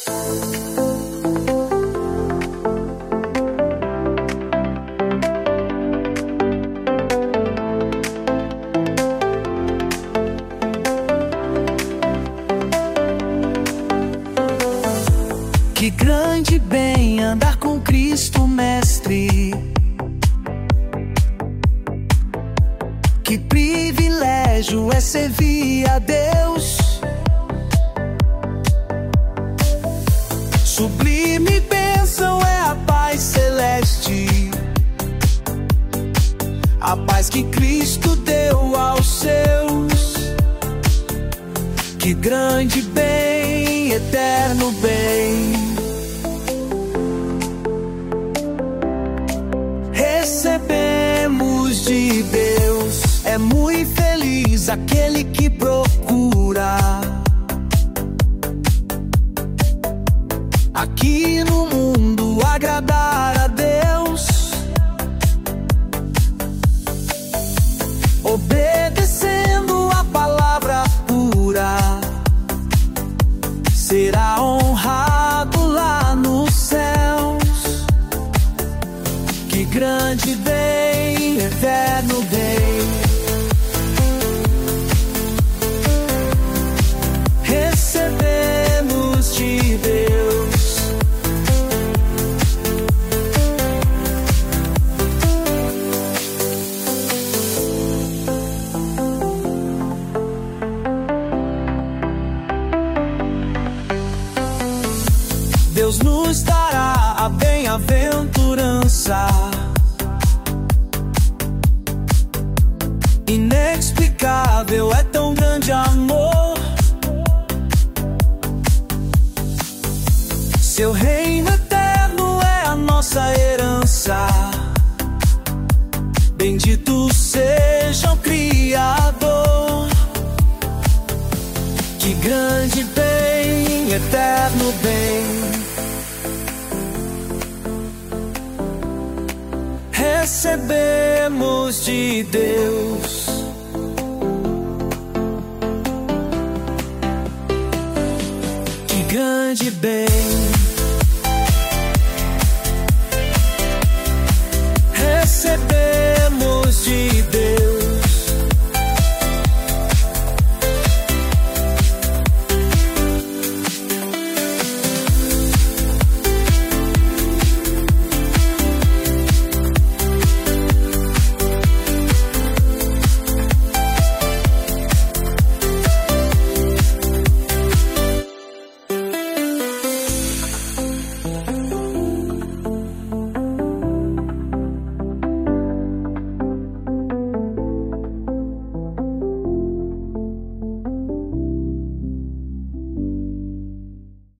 Que grande bem andar com Cristo Mestre. Que privilégio é servir a Deus. Sublime bênção é a paz celeste, a paz que Cristo deu aos seus. Que grande bem, eterno bem, recebemos de Deus. É muito feliz aquele que procura aqui no mundo agradar a Deus, obedecendo a palavra pura, será honrado lá nos céus. Que grande bem, eterno bem, recebemos de Deus. Deus nos dará a bem-aventurança, inexplicável é tão grande amor. Seu reino eterno é a nossa herança. Bendito seja o Criador. Que grande bem, eterno bem, recebemos de Deus. Que grande bem, recebemos de Deus.